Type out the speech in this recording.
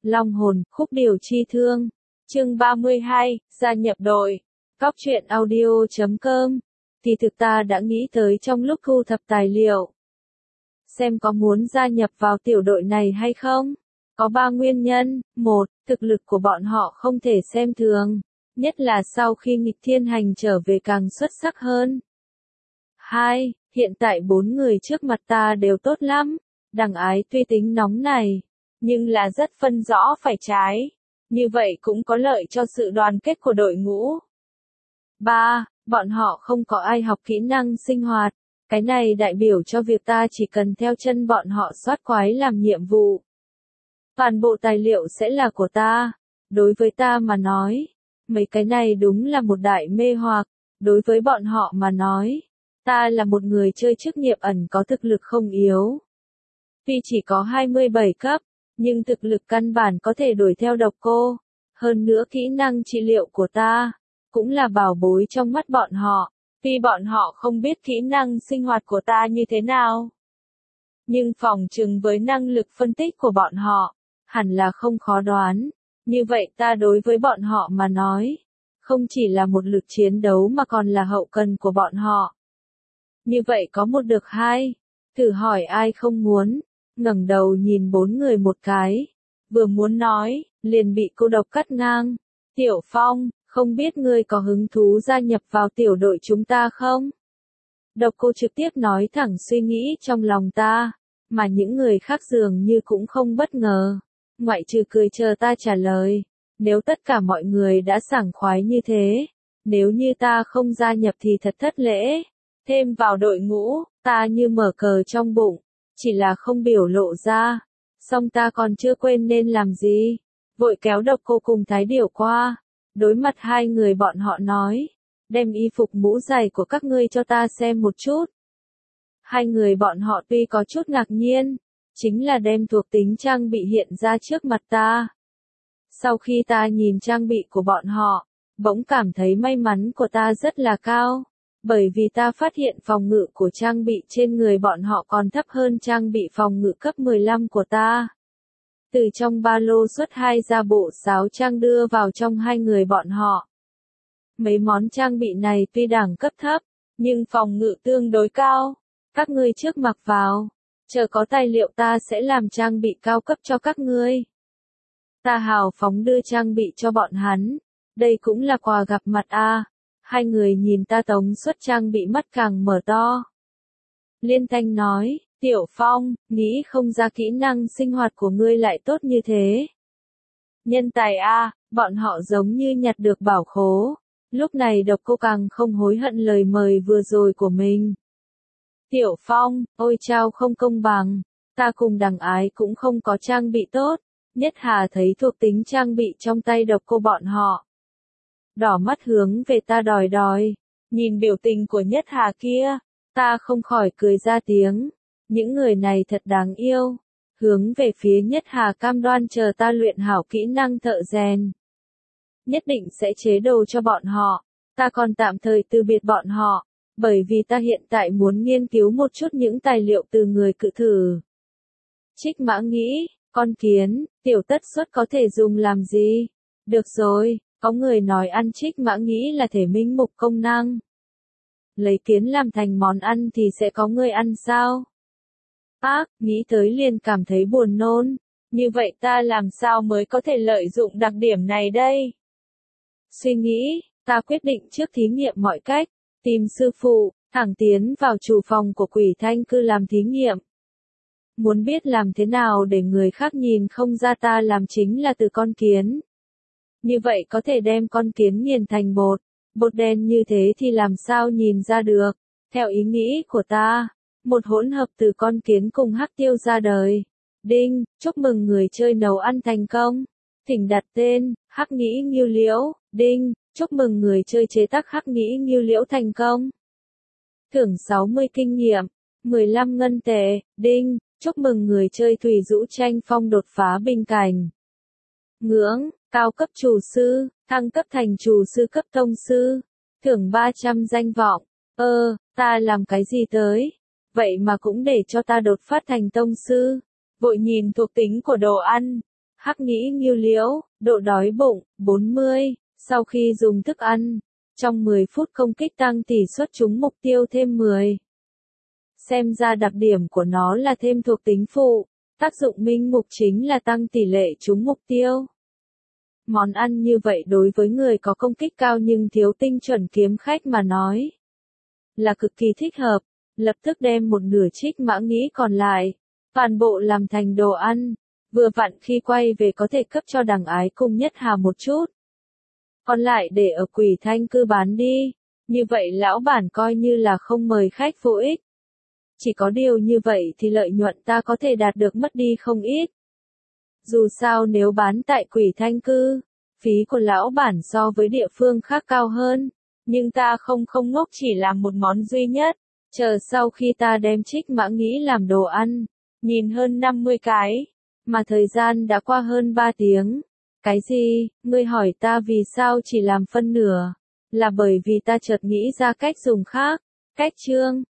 Long hồn, khúc điểu chi thương. Chương 32, gia nhập đội. Cóc truyện audio.com. Thì thực ta đã nghĩ tới trong lúc thu thập tài liệu. Xem có muốn gia nhập vào tiểu đội này hay không? Có 3 nguyên nhân. 1. Thực lực của bọn họ không thể xem thường. Nhất là sau khi nghịch thiên hành trở về càng xuất sắc hơn. 2. Hiện tại 4 người trước mặt ta đều tốt lắm. Đằng Ái tuy tính nóng này, nhưng là rất phân rõ phải trái. Như vậy cũng có lợi cho sự đoàn kết của đội ngũ. 3. Bọn họ không có ai học kỹ năng sinh hoạt. Cái này đại biểu cho việc ta chỉ cần theo chân bọn họ soát quái làm nhiệm vụ. Toàn bộ tài liệu sẽ là của ta. Đối với ta mà nói, mấy cái này đúng là một đại mê hoặc. Đối với bọn họ mà nói, ta là một người chơi chức nghiệp ẩn có thực lực không yếu. Tuy chỉ có 27 cấp, nhưng thực lực căn bản có thể đuổi theo độc cô. Hơn nữa kỹ năng trị liệu của ta, cũng là bảo bối trong mắt bọn họ. Tuy bọn họ không biết kỹ năng sinh hoạt của ta như thế nào, nhưng phỏng chừng với năng lực phân tích của bọn họ, hẳn là không khó đoán. Như vậy ta đối với bọn họ mà nói, không chỉ là một lực chiến đấu mà còn là hậu cần của bọn họ. Như vậy có một được hai, thử hỏi ai không muốn, ngẩng đầu nhìn 4 người một cái, vừa muốn nói, liền bị cô độc cắt ngang. Tiểu Phong, không biết ngươi có hứng thú gia nhập vào tiểu đội chúng ta không? Độc cô trực tiếp nói thẳng suy nghĩ trong lòng ta, mà những người khác dường như cũng không bất ngờ. Ngoại trừ cười chờ ta trả lời, nếu tất cả mọi người đã sảng khoái như thế, nếu như ta không gia nhập thì thật thất lễ. Thêm vào đội ngũ, ta như mở cờ trong bụng, chỉ là không biểu lộ ra. Song ta còn chưa quên nên làm gì, vội kéo độc cô cùng Thái Điểu qua. Đối mặt hai người bọn họ nói, đem y phục mũ giày của các ngươi cho ta xem một chút. Hai người bọn họ tuy có chút ngạc nhiên, chính là đem thuộc tính trang bị hiện ra trước mặt ta. Sau khi ta nhìn trang bị của bọn họ, bỗng cảm thấy may mắn của ta rất là cao, bởi vì ta phát hiện phòng ngự của trang bị trên người bọn họ còn thấp hơn trang bị phòng ngự cấp 15 của ta. Từ trong ba lô xuất 2 ra bộ sáo trang đưa vào trong hai người bọn họ. Mấy món trang bị này tuy đẳng cấp thấp, nhưng phòng ngự tương đối cao. Các ngươi trước mặc vào, chờ có tài liệu ta sẽ làm trang bị cao cấp cho các ngươi. Ta hào phóng đưa trang bị cho bọn hắn. Đây cũng là quà gặp mặt a. Hai người nhìn ta tống xuất trang bị mắt càng mở to. Liên Thanh nói, Tiểu Phong, nghĩ không ra kỹ năng sinh hoạt của ngươi lại tốt như thế. Nhân tài a, bọn họ giống như nhặt được bảo khố. Lúc này độc cô càng không hối hận lời mời vừa rồi của mình. Tiểu Phong, ôi chao không công bằng, ta cùng Đằng Ái cũng không có trang bị tốt. Nhất Hà thấy thuộc tính trang bị trong tay độc cô bọn họ, đỏ mắt hướng về ta đòi. Nhìn biểu tình của Nhất Hà kia, ta không khỏi cười ra tiếng. Những người này thật đáng yêu. Hướng về phía Nhất Hà cam đoan chờ ta luyện hảo kỹ năng thợ rèn, nhất định sẽ chế đồ cho bọn họ. Ta còn tạm thời từ biệt bọn họ, bởi vì ta hiện tại muốn nghiên cứu một chút những tài liệu từ người cự thử. Trích Mã nghĩ, con kiến, tiểu tất suất có thể dùng làm gì? Được rồi, có người nói ăn Trích Mã nghĩ là thể minh mục công năng. Lấy kiến làm thành món ăn thì sẽ có người ăn sao? Nghĩ tới liền cảm thấy buồn nôn. Như vậy ta làm sao mới có thể lợi dụng đặc điểm này đây? Suy nghĩ, ta quyết định trước thí nghiệm mọi cách, tìm sư phụ, thẳng tiến vào chủ phòng của Quỷ Thanh Cư làm thí nghiệm. Muốn biết làm thế nào để người khác nhìn không ra ta làm chính là từ con kiến. Như vậy có thể đem con kiến nghiền thành bột. Bột đen như thế thì làm sao nhìn ra được? Theo ý nghĩ của ta, một hỗn hợp từ con kiến cùng hắc tiêu ra đời. Đinh, chúc mừng người chơi nấu ăn thành công. Thỉnh đặt tên, Hắc Nghĩ Nghiêu Liễu. Đinh, chúc mừng người chơi chế tác Hắc Nghĩ Nghiêu Liễu thành công. Thưởng 60 kinh nghiệm, 15 ngân tệ. Đinh, chúc mừng người chơi Thủy Dũ Tranh Phong đột phá bình cảnh. Ngưỡng, cao cấp chủ sư, thăng cấp thành chủ sư cấp tông sư. Thưởng 300 danh vọng. Ta làm cái gì tới? Vậy mà cũng để cho ta đột phát thành tông sư. Vội nhìn thuộc tính của đồ ăn. Hắc nghĩ Ngưu Liễu, độ đói bụng, 40, sau khi dùng thức ăn, trong 10 phút công kích tăng tỷ suất trúng mục tiêu thêm 10. Xem ra đặc điểm của nó là thêm thuộc tính phụ, tác dụng minh mục chính là tăng tỷ lệ trúng mục tiêu. Món ăn như vậy đối với người có công kích cao nhưng thiếu tinh chuẩn kiếm khách mà nói là cực kỳ thích hợp, lập tức đem một nửa trích mã nghĩ còn lại, toàn bộ làm thành đồ ăn, vừa vặn khi quay về có thể cấp cho đằng ái cung nhất hào một chút. Còn lại để ở Quỷ Thanh Cư bán đi, như vậy lão bản coi như là không mời khách vô ích. Chỉ có điều như vậy thì lợi nhuận ta có thể đạt được mất đi không ít. Dù sao nếu bán tại Quỷ Thanh Cư, phí của lão bản so với địa phương khác cao hơn, nhưng ta không ngốc chỉ làm một món duy nhất, chờ sau khi ta đem trích mã nghĩ làm đồ ăn, nhìn hơn 50 cái, mà thời gian đã qua hơn 3 tiếng. Cái gì, ngươi hỏi ta vì sao chỉ làm phân nửa, là bởi vì ta chợt nghĩ ra cách dùng khác, cách trương.